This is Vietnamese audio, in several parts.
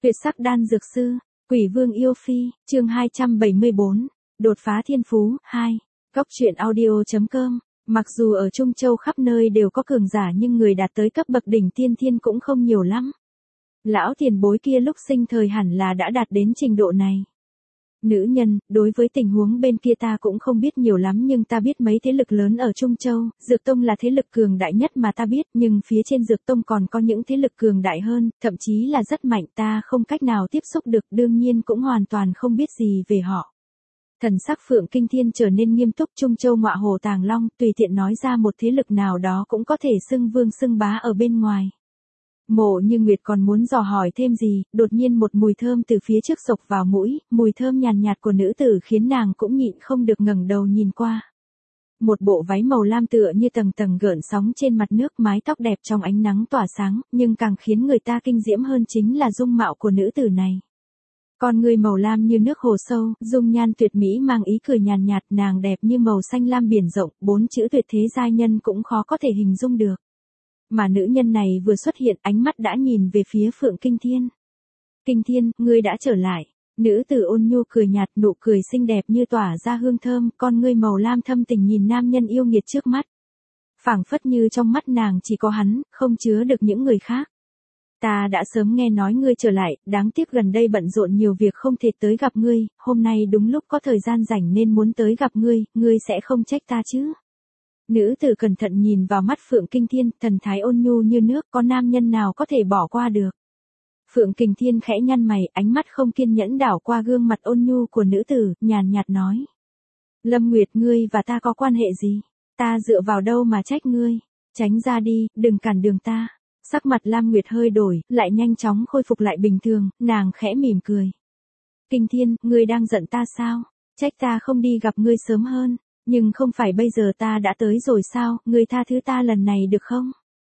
Tuyệt sắc đan dược sư, Quỷ Vương yêu phi, chương 274, đột phá thiên phú, 2. Góc truyện audio.com. Mặc dù ở Trung Châu khắp nơi đều có cường giả nhưng người đạt tới cấp bậc đỉnh tiên thiên cũng không nhiều lắm. Lão tiền bối kia lúc sinh thời hẳn là đã đạt đến trình độ này. Nữ nhân, đối với tình huống bên kia ta cũng không biết nhiều lắm nhưng ta biết mấy thế lực lớn ở Trung Châu, Dược Tông là thế lực cường đại nhất mà ta biết nhưng phía trên Dược Tông còn có những thế lực cường đại hơn, thậm chí là rất mạnh ta không cách nào tiếp xúc được đương nhiên cũng hoàn toàn không biết gì về họ. Thần sắc Phượng Kinh Thiên trở nên nghiêm túc Trung Châu ngọa hồ Tàng Long tùy tiện nói ra một thế lực nào đó cũng có thể xưng vương xưng bá ở bên ngoài. Mộ Như Nguyệt còn muốn dò hỏi thêm gì, đột nhiên một mùi thơm từ phía trước xộc vào mũi, mùi thơm nhàn nhạt của nữ tử khiến nàng cũng nhịn không được ngẩng đầu nhìn qua. Một bộ váy màu lam tựa như tầng tầng gợn sóng trên mặt nước, mái tóc đẹp trong ánh nắng tỏa sáng, nhưng càng khiến người ta kinh diễm hơn chính là dung mạo của nữ tử này. Con người màu lam như nước hồ sâu, dung nhan tuyệt mỹ mang ý cười nhàn nhạt, nàng đẹp như màu xanh lam biển rộng, 4 chữ tuyệt thế giai nhân cũng khó có thể hình dung được. Mà nữ nhân này vừa xuất hiện ánh mắt đã nhìn về phía Phượng Kinh Thiên. Kinh Thiên, ngươi đã trở lại. Nữ tử ôn nhu cười nhạt, nụ cười xinh đẹp như tỏa ra hương thơm, con ngươi màu lam thâm tình nhìn nam nhân yêu nghiệt trước mắt. Phảng phất như trong mắt nàng chỉ có hắn, không chứa được những người khác. Ta đã sớm nghe nói ngươi trở lại, đáng tiếc gần đây bận rộn nhiều việc không thể tới gặp ngươi, hôm nay đúng lúc có thời gian rảnh nên muốn tới gặp ngươi sẽ không trách ta chứ? Nữ tử cẩn thận nhìn vào mắt Phượng Kinh Thiên, thần thái ôn nhu như nước, có nam nhân nào có thể bỏ qua được. Phượng Kinh Thiên khẽ nhăn mày, ánh mắt không kiên nhẫn đảo qua gương mặt ôn nhu của nữ tử, nhàn nhạt nói. Lâm Nguyệt, ngươi và ta có quan hệ gì? Ta dựa vào đâu mà trách ngươi? Tránh ra đi, đừng cản đường ta. Sắc mặt Lam Nguyệt hơi đổi, lại nhanh chóng khôi phục lại bình thường, nàng khẽ mỉm cười. Kinh Thiên, ngươi đang giận ta sao? Trách ta không đi gặp ngươi sớm hơn. Nhưng không phải bây giờ ta đã tới rồi sao, ngươi tha thứ ta lần này được không?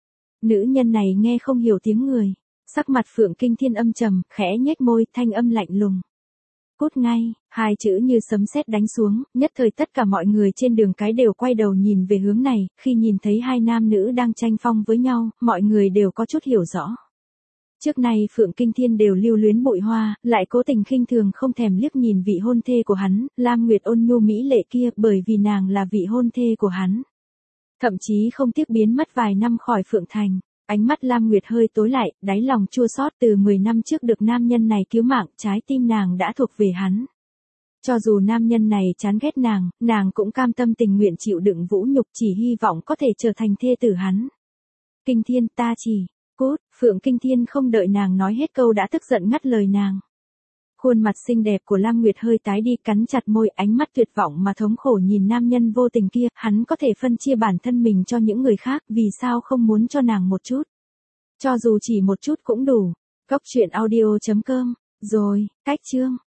Nữ nhân này nghe không hiểu tiếng người. Sắc mặt Phượng Kinh Thiên âm trầm, khẽ nhếch môi, thanh âm lạnh lùng. Cút ngay, hai chữ như sấm sét đánh xuống, nhất thời tất cả mọi người trên đường cái đều quay đầu nhìn về hướng này, khi nhìn thấy hai nam nữ đang tranh phong với nhau, mọi người đều có chút hiểu rõ. Trước nay Phượng Kinh Thiên đều lưu luyến bụi hoa, lại cố tình khinh thường không thèm liếc nhìn vị hôn thê của hắn, Lam Nguyệt ôn nhu mỹ lệ kia, bởi vì nàng là vị hôn thê của hắn. Thậm chí không tiếc biến mất vài năm khỏi Phượng Thành. Ánh mắt Lam Nguyệt hơi tối lại, đáy lòng chua xót, từ 10 năm trước được nam nhân này cứu mạng, trái tim nàng đã thuộc về hắn. Cho dù nam nhân này chán ghét nàng cũng cam tâm tình nguyện chịu đựng vũ nhục, chỉ hy vọng có thể trở thành thê tử hắn. Kinh Thiên, ta chỉ... Cút, Phượng Kinh Thiên không đợi nàng nói hết câu đã tức giận ngắt lời nàng. Khuôn mặt xinh đẹp của Lam Nguyệt hơi tái đi, cắn chặt môi, ánh mắt tuyệt vọng mà thống khổ nhìn nam nhân vô tình kia, hắn có thể phân chia bản thân mình cho những người khác, vì sao không muốn cho nàng một chút? Cho dù chỉ một chút cũng đủ. Góc truyện audio.com. Rồi, cách chương.